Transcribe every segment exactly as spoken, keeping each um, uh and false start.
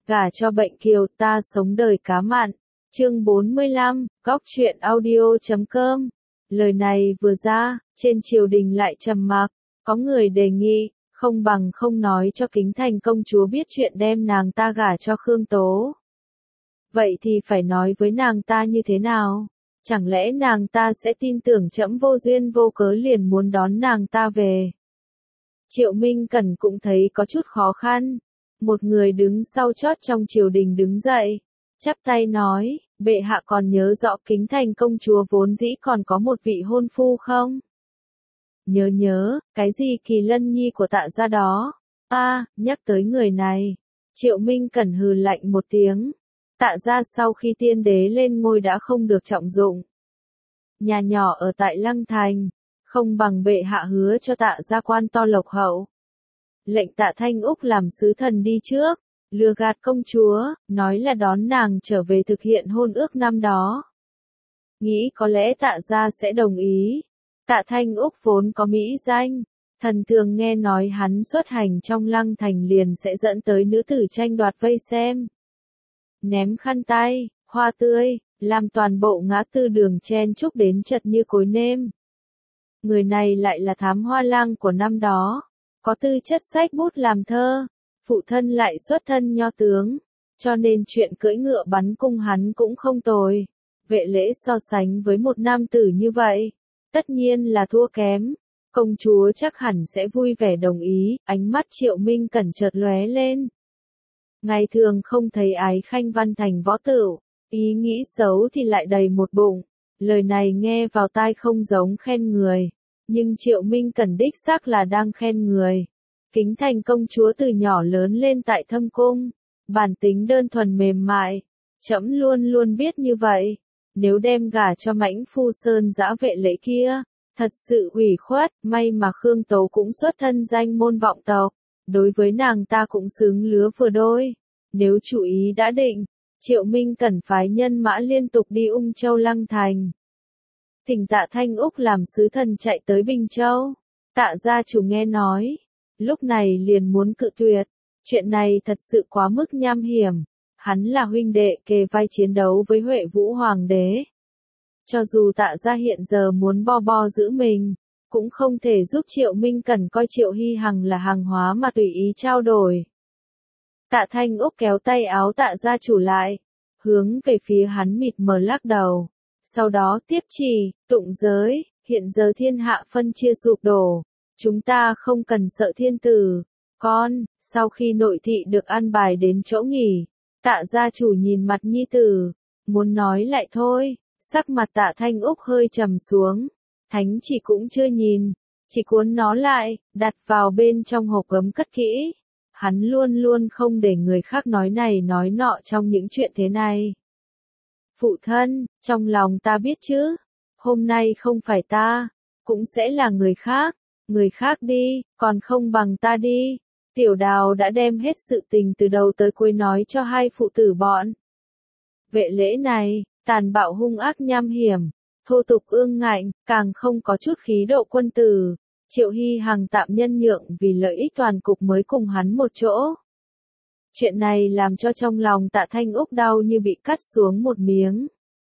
Gả cho bệnh kiều ta sống đời cá mặn. Chương bốn mươi lăm, góc truyện audio chấm com. Lời này vừa ra, trên triều đình lại trầm mặc, có người đề nghị, không bằng không nói cho Kính Thành công chúa biết chuyện đem nàng ta gả cho Khương Tố. Vậy thì phải nói với nàng ta như thế nào? Chẳng lẽ nàng ta sẽ tin tưởng trẫm vô duyên vô cớ liền muốn đón nàng ta về? Triệu Minh Cẩn cũng thấy có chút khó khăn. Một người đứng sau chót trong triều đình đứng dậy, chắp tay nói, bệ hạ còn nhớ rõ Kính Thành công chúa vốn dĩ còn có một vị hôn phu không? Nhớ nhớ, cái gì Kỳ Lân Nhi của Tạ gia đó? A, à, nhắc tới người này. Triệu Minh Cẩn hừ lạnh một tiếng. Tạ gia sau khi tiên đế lên ngôi đã không được trọng dụng. Nhà nhỏ ở tại Lăng Thành, không bằng bệ hạ hứa cho Tạ gia quan to lộc hậu. Lệnh Tạ Thanh Úc làm sứ thần đi trước, lừa gạt công chúa, nói là đón nàng trở về thực hiện hôn ước năm đó. Nghĩ có lẽ Tạ gia sẽ đồng ý. Tạ Thanh Úc vốn có mỹ danh, thần thường nghe nói hắn xuất hành trong Lăng Thành liền sẽ dẫn tới nữ tử tranh đoạt vây xem. Ném khăn tay, hoa tươi, làm toàn bộ ngã tư đường chen chúc đến chật như cối nêm. Người này lại là thám hoa lang của năm đó, có tư chất sách bút làm thơ, phụ thân lại xuất thân nho tướng, cho nên chuyện cưỡi ngựa bắn cung hắn cũng không tồi. Vệ Lễ so sánh với một nam tử như vậy, tất nhiên là thua kém. Công chúa chắc hẳn sẽ vui vẻ đồng ý, ánh mắt Triệu Minh Cẩn chợt lóe lên. Ngày thường không thấy ái khanh văn thành võ tửu, ý nghĩ xấu thì lại đầy một bụng. Lời này nghe vào tai không giống khen người, nhưng Triệu Minh Cẩn đích xác là đang khen người. Kính Thành công chúa từ nhỏ lớn lên tại Thâm Cung, bản tính đơn thuần mềm mại, trẫm luôn luôn biết như vậy. Nếu đem gả cho mãnh phu Sơn Dã Vệ Lễ kia, thật sự ủy khuất. May mà Khương Tố cũng xuất thân danh môn vọng tộc, đối với nàng ta cũng xứng lứa vừa đôi. Nếu chủ ý đã định, Triệu Minh Cẩn phái nhân mã liên tục đi Ung Châu Lăng Thành. Thỉnh Tạ Thanh Úc làm sứ thần chạy tới Bình Châu. Tạ gia chủ nghe nói, lúc này liền muốn cự tuyệt. Chuyện này thật sự quá mức nham hiểm. Hắn là huynh đệ kề vai chiến đấu với Huệ Vũ Hoàng đế. Cho dù Tạ gia hiện giờ muốn bo bo giữ mình, cũng không thể giúp Triệu Minh Cẩn coi Triệu Hy Hằng là hàng hóa mà tùy ý trao đổi. Tạ Thanh Úc kéo tay áo Tạ gia chủ lại, hướng về phía hắn mịt mờ lắc đầu. Sau đó tiếp chỉ, tụng giới, hiện giờ thiên hạ phân chia sụp đổ, chúng ta không cần sợ thiên tử. Con, sau khi nội thị được an bài đến chỗ nghỉ, Tạ gia chủ nhìn mặt nhi tử, muốn nói lại thôi, sắc mặt Tạ Thanh Úc hơi trầm xuống, thánh chỉ cũng chưa nhìn, chỉ cuốn nó lại, đặt vào bên trong hộp gấm cất kỹ. Hắn luôn luôn không để người khác nói này nói nọ trong những chuyện thế này. Phụ thân, trong lòng ta biết chứ, hôm nay không phải ta, cũng sẽ là người khác, người khác đi, còn không bằng ta đi. Tiểu Đào đã đem hết sự tình từ đầu tới cuối nói cho hai phụ tử bọn. Vệ Lễ này, tàn bạo hung ác nham hiểm, thô tục ương ngạnh, càng không có chút khí độ quân tử. Triệu Hy Hằng tạm nhân nhượng vì lợi ích toàn cục mới cùng hắn một chỗ. Chuyện này làm cho trong lòng Tạ Thanh Úc đau như bị cắt xuống một miếng.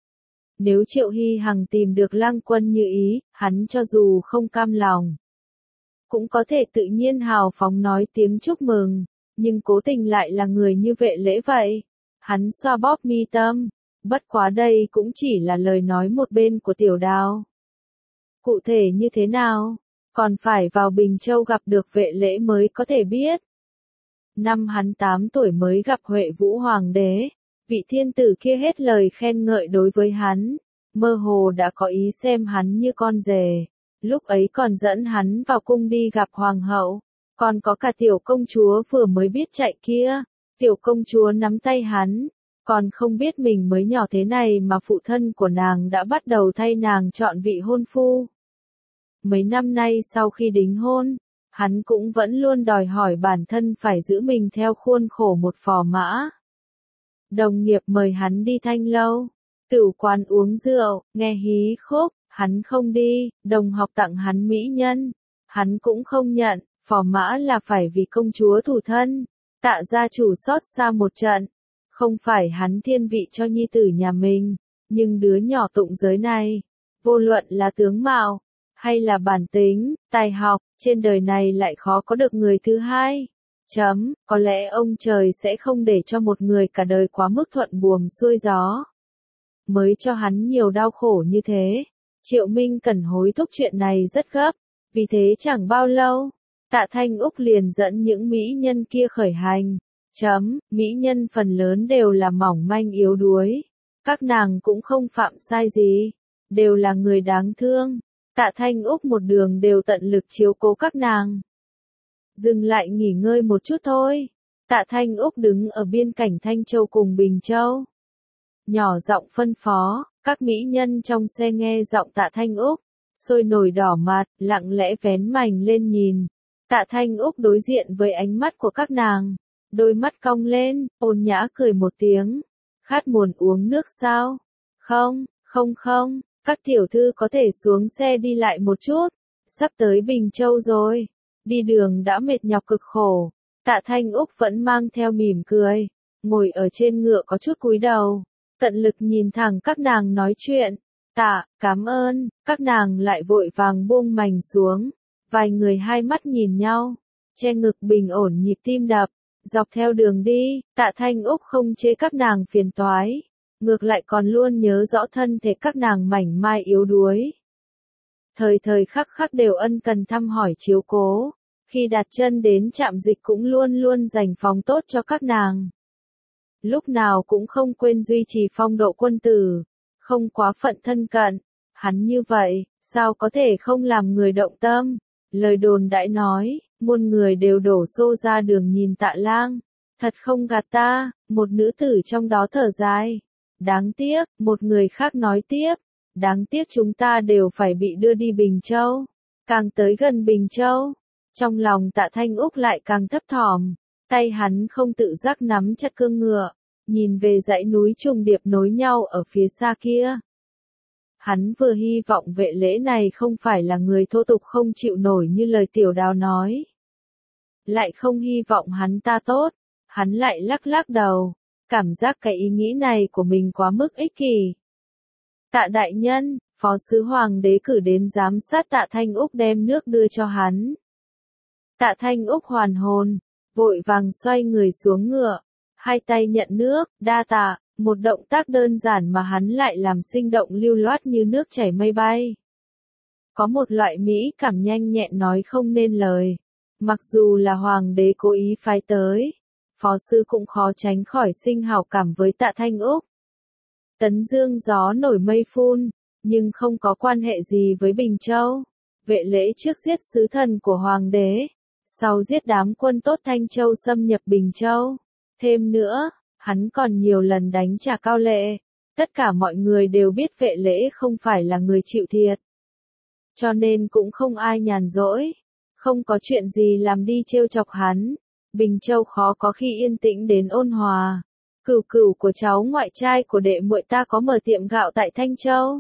Nếu Triệu Hy Hằng tìm được Lang Quân như ý, hắn cho dù không cam lòng, cũng có thể tự nhiên hào phóng nói tiếng chúc mừng, nhưng cố tình lại là người như Vệ Lễ vậy. Hắn xoa bóp mi tâm, bất quá đây cũng chỉ là lời nói một bên của Tiểu Đào. Cụ thể như thế nào, còn phải vào Bình Châu gặp được Vệ Lễ mới có thể biết. Năm hắn tám tuổi mới gặp Huệ Vũ Hoàng đế, vị thiên tử kia hết lời khen ngợi đối với hắn, mơ hồ đã có ý xem hắn như con rể. Lúc ấy còn dẫn hắn vào cung đi gặp hoàng hậu, còn có cả tiểu công chúa vừa mới biết chạy kia. Tiểu công chúa nắm tay hắn, còn không biết mình mới nhỏ thế này mà phụ thân của nàng đã bắt đầu thay nàng chọn vị hôn phu. Mấy năm nay sau khi đính hôn, hắn cũng vẫn luôn đòi hỏi bản thân phải giữ mình theo khuôn khổ một phò mã. Đồng nghiệp mời hắn đi thanh lâu, tửu quán uống rượu, nghe hí khúc, hắn không đi. Đồng học tặng hắn mỹ nhân, hắn cũng không nhận. Phò mã là phải vì công chúa thủ thân, Tạ gia chủ xót xa một trận. Không phải hắn thiên vị cho nhi tử nhà mình, nhưng đứa nhỏ tụng giới này, vô luận là tướng mạo, hay là bản tính, tài học, trên đời này lại khó có được người thứ hai. Chấm, có lẽ ông trời sẽ không để cho một người cả đời quá mức thuận buồm xuôi gió. Mới cho hắn nhiều đau khổ như thế. Triệu Minh Cẩn hối thúc chuyện này rất gấp, vì thế chẳng bao lâu, Tạ Thanh Úc liền dẫn những mỹ nhân kia khởi hành. Chấm, mỹ nhân phần lớn đều là mỏng manh yếu đuối. Các nàng cũng không phạm sai gì, đều là người đáng thương. Tạ Thanh Úc một đường đều tận lực chiếu cố các nàng. Dừng lại nghỉ ngơi một chút thôi. Tạ Thanh Úc đứng ở biên cảnh Thanh Châu cùng Bình Châu. Nhỏ giọng phân phó, các mỹ nhân trong xe nghe giọng Tạ Thanh Úc, sôi nổi đỏ mặt, lặng lẽ vén mành lên nhìn. Tạ Thanh Úc đối diện với ánh mắt của các nàng, đôi mắt cong lên, ôn nhã cười một tiếng. Khát muốn uống nước sao? Không, không không, các tiểu thư có thể xuống xe đi lại một chút. Sắp tới Bình Châu rồi. Đi đường đã mệt nhọc cực khổ. Tạ Thanh Úc vẫn mang theo mỉm cười, ngồi ở trên ngựa có chút cúi đầu, tận lực nhìn thẳng các nàng nói chuyện. Tạ, cảm ơn, các nàng lại vội vàng buông mành xuống. Vài người hai mắt nhìn nhau, che ngực bình ổn nhịp tim đập. Dọc theo đường đi, Tạ Thanh Úc không chế các nàng phiền toái, ngược lại còn luôn nhớ rõ thân thể các nàng mảnh mai yếu đuối. Thời thời khắc khắc đều ân cần thăm hỏi chiếu cố, khi đặt chân đến trạm dịch cũng luôn luôn dành phòng tốt cho các nàng. Lúc nào cũng không quên duy trì phong độ quân tử, không quá phận thân cận. Hắn như vậy, sao có thể không làm người động tâm? Lời đồn đại nói, muôn người đều đổ xô ra đường nhìn Tạ Lang. Thật không gạt ta, một nữ tử trong đó thở dài. Đáng tiếc, một người khác nói tiếp. Đáng tiếc chúng ta đều phải bị đưa đi Bình Châu. Càng tới gần Bình Châu, trong lòng Tạ Thanh Úc lại càng thấp thỏm. Tay hắn không tự giác nắm chặt cương ngựa, nhìn về dãy núi trùng điệp nối nhau ở phía xa kia. Hắn vừa hy vọng Vệ Lễ này không phải là người thô tục không chịu nổi như lời Tiểu Đào nói. Lại không hy vọng hắn ta tốt, hắn lại lắc lắc đầu, cảm giác cái ý nghĩ này của mình quá mức ích kỷ. Tạ đại nhân, phó sứ hoàng đế cử đến giám sát Tạ Thanh Úc đem nước đưa cho hắn. Tạ Thanh Úc hoàn hồn, vội vàng xoay người xuống ngựa, hai tay nhận nước, đa tạ, một động tác đơn giản mà hắn lại làm sinh động lưu loát như nước chảy mây bay. Có một loại mỹ cảm nhanh nhẹn nói không nên lời. Mặc dù là hoàng đế cố ý phái tới, phó sư cũng khó tránh khỏi sinh hảo cảm với Tạ Thanh Úc. Tấn Dương gió nổi mây phun, nhưng không có quan hệ gì với Bình Châu. Vệ Lễ trước giết sứ thần của hoàng đế, sau giết đám quân tốt Thanh Châu xâm nhập Bình Châu. Thêm nữa, hắn còn nhiều lần đánh trả Cao Lệ. Tất cả mọi người đều biết Vệ Lễ không phải là người chịu thiệt. Cho nên cũng không ai nhàn rỗi. Không có chuyện gì làm đi trêu chọc hắn. Bình Châu khó có khi yên tĩnh đến ôn hòa. Cửu cửu của cháu ngoại trai của đệ muội ta có mở tiệm gạo tại Thanh Châu.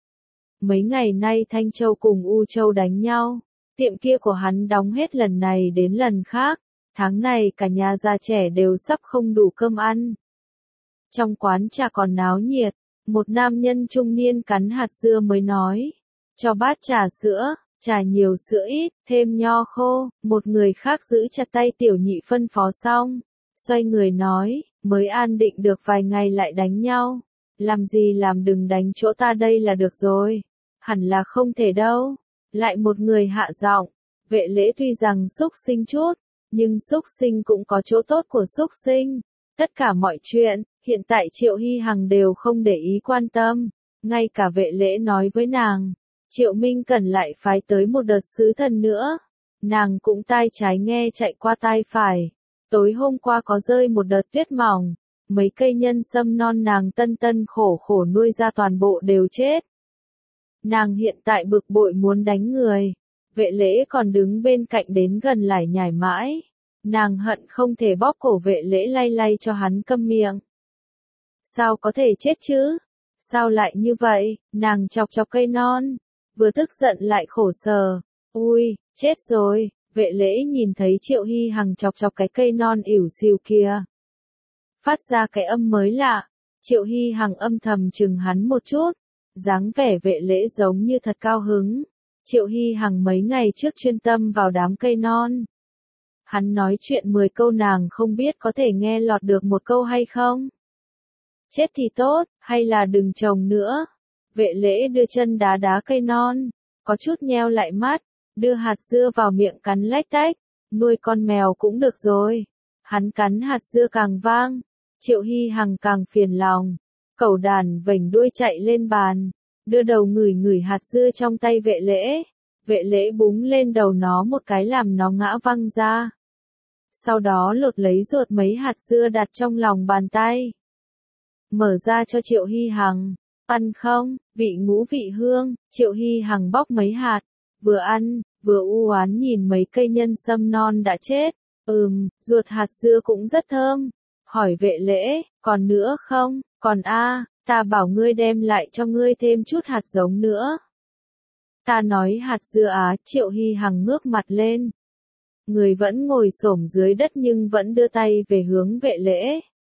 Mấy ngày nay Thanh Châu cùng U Châu đánh nhau. Tiệm kia của hắn đóng hết lần này đến lần khác. Tháng này cả nhà già trẻ đều sắp không đủ cơm ăn. Trong quán trà còn náo nhiệt, một nam nhân trung niên cắn hạt dưa mới nói. Cho bát trà sữa, trà nhiều sữa ít, thêm nho khô. Một người khác giữ chặt tay tiểu nhị phân phó xong. Xoay người nói, mới an định được vài ngày lại đánh nhau. Làm gì làm đừng đánh chỗ ta đây là được rồi. Hẳn là không thể đâu. Lại một người hạ giọng, Vệ Lễ tuy rằng xúc sinh chút, nhưng xúc sinh cũng có chỗ tốt của xúc sinh. Tất cả mọi chuyện, hiện tại Triệu Hy Hằng đều không để ý quan tâm. Ngay cả Vệ Lễ nói với nàng, Triệu Minh Cẩn lại phái tới một đợt sứ thần nữa. Nàng cũng tai trái nghe chạy qua tai phải. Tối hôm qua có rơi một đợt tuyết mỏng. Mấy cây nhân sâm non nàng tân tân khổ khổ nuôi ra toàn bộ đều chết. Nàng hiện tại bực bội muốn đánh người. Vệ Lễ còn đứng bên cạnh đến gần lải nhải mãi. Nàng hận không thể bóp cổ Vệ Lễ lay lay cho hắn câm miệng. Sao có thể chết chứ? Sao lại như vậy? Nàng chọc chọc cây non. Vừa tức giận lại khổ sở. Ui, chết rồi. Vệ lễ nhìn thấy Triệu Hy Hằng chọc chọc cái cây non ỉu xìu kia. Phát ra cái âm mới lạ. Triệu Hy Hằng âm thầm chừng hắn một chút. Dáng vẻ vệ lễ giống như thật cao hứng. Triệu Hy Hằng mấy ngày trước chuyên tâm vào đám cây non. Hắn nói chuyện mười câu nàng không biết có thể nghe lọt được một câu hay không. Chết thì tốt, hay là đừng trồng nữa. Vệ lễ đưa chân đá đá cây non, có chút nheo lại mắt, đưa hạt dưa vào miệng cắn lách tách, nuôi con mèo cũng được rồi. Hắn cắn hạt dưa càng vang, Triệu Hy Hằng càng phiền lòng. Cẩu đàn vểnh đuôi chạy lên bàn, đưa đầu ngửi ngửi hạt dưa trong tay vệ lễ. Vệ lễ búng lên đầu nó một cái làm nó ngã văng ra. Sau đó lột lấy ruột mấy hạt dưa đặt trong lòng bàn tay. Mở ra cho Triệu Hy Hằng. Ăn không, vị ngũ vị hương. Triệu Hy Hằng bóc mấy hạt, vừa ăn, vừa u oán nhìn mấy cây nhân sâm non đã chết. Ừm, ruột hạt dưa cũng rất thơm. Hỏi vệ lễ, còn nữa không? Còn a, ta bảo ngươi đem lại cho ngươi thêm chút hạt giống nữa. Ta nói hạt dưa á. Triệu Hy Hằng ngước mặt lên. Người vẫn ngồi xổm dưới đất nhưng vẫn đưa tay về hướng vệ lễ.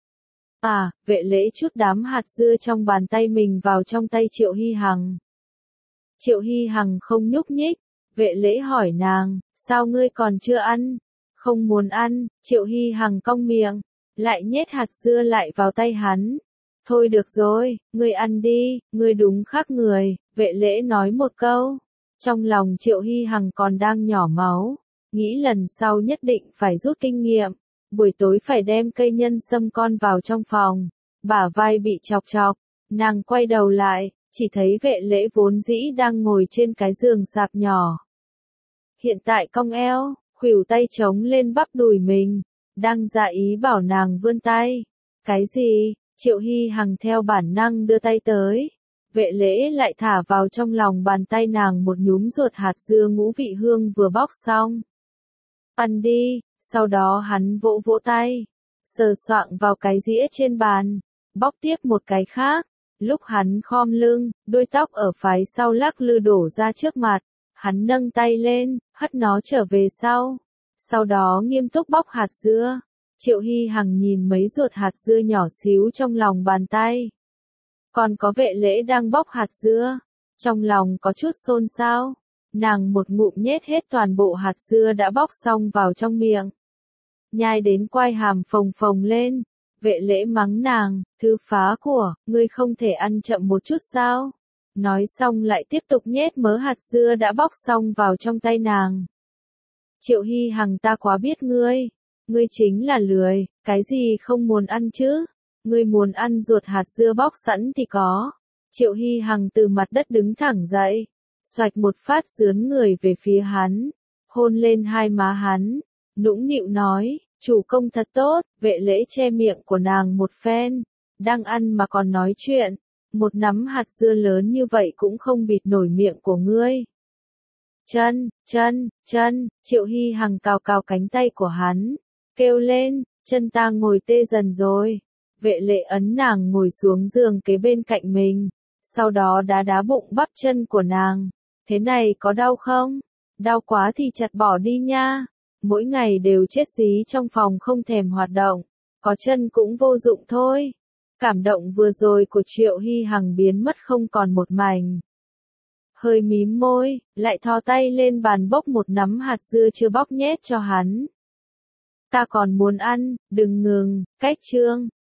À, vệ lễ chút đám hạt dưa trong bàn tay mình vào trong tay Triệu Hy Hằng. Triệu Hy Hằng không nhúc nhích. Vệ lễ hỏi nàng, sao ngươi còn chưa ăn? Không muốn ăn. Triệu Hy Hằng cong miệng, lại nhét hạt dưa lại vào tay hắn. Thôi được rồi, ngươi ăn đi, ngươi đúng khác người. Vệ lễ nói một câu. Trong lòng Triệu Hy Hằng còn đang nhỏ máu. Nghĩ lần sau nhất định phải rút kinh nghiệm. Buổi tối phải đem cây nhân sâm con vào trong phòng. Bả vai bị chọc chọc. Nàng quay đầu lại, chỉ thấy vệ lễ vốn dĩ đang ngồi trên cái giường sạp nhỏ. Hiện tại cong eo, khuỷu tay trống lên bắp đùi mình. Đang dạ ý bảo nàng vươn tay. Cái gì? Triệu Hy Hằng theo bản năng đưa tay tới. Vệ lễ lại thả vào trong lòng bàn tay nàng một nhúm ruột hạt dưa ngũ vị hương vừa bóc xong. Ăn đi. Sau đó hắn vỗ vỗ tay, sờ soạng vào cái dĩa trên bàn, bóc tiếp một cái khác. Lúc hắn khom lưng, đuôi tóc ở phái sau lắc lư đổ ra trước mặt, hắn nâng tay lên, hất nó trở về sau. Sau đó nghiêm túc bóc hạt dưa. Triệu Hy Hằng nhìn mấy ruột hạt dưa nhỏ xíu trong lòng bàn tay. Còn có vệ lễ đang bóc hạt dưa, trong lòng có chút xôn xao. Nàng một ngụm nhét hết toàn bộ hạt dưa đã bóc xong vào trong miệng. Nhai đến quai hàm phồng phồng lên. Vệ lễ mắng nàng, thứ phá của, ngươi không thể ăn chậm một chút sao? Nói xong lại tiếp tục nhét mớ hạt dưa đã bóc xong vào trong tay nàng. Triệu Hy Hằng, ta quá biết ngươi. Ngươi chính là lười, cái gì không muốn ăn chứ? Ngươi muốn ăn ruột hạt dưa bóc sẵn thì có. Triệu Hy Hằng từ mặt đất đứng thẳng dậy. Xoạch một phát dướn người về phía hắn. Hôn lên hai má hắn. Nũng nịu nói, chủ công thật tốt. Vệ lễ che miệng của nàng một phen. Đang ăn mà còn nói chuyện. Một nắm hạt dưa lớn như vậy cũng không bịt nổi miệng của ngươi. Chân, chân, chân. Triệu Hy Hằng cào cào cánh tay của hắn. Kêu lên, chân ta ngồi tê dần rồi. Vệ lễ ấn nàng ngồi xuống giường kế bên cạnh mình. Sau đó đá đá bụng bắp chân của nàng. Thế này có đau không? Đau quá thì chặt bỏ đi nha. Mỗi ngày đều chết dí trong phòng không thèm hoạt động. Có chân cũng vô dụng thôi. Cảm động vừa rồi của Triệu Hy Hằng biến mất không còn một mảnh. Hơi mím môi, lại thò tay lên bàn bốc một nắm hạt dưa chưa bóc nhét cho hắn. Ta còn muốn ăn, đừng ngừng, cách chương.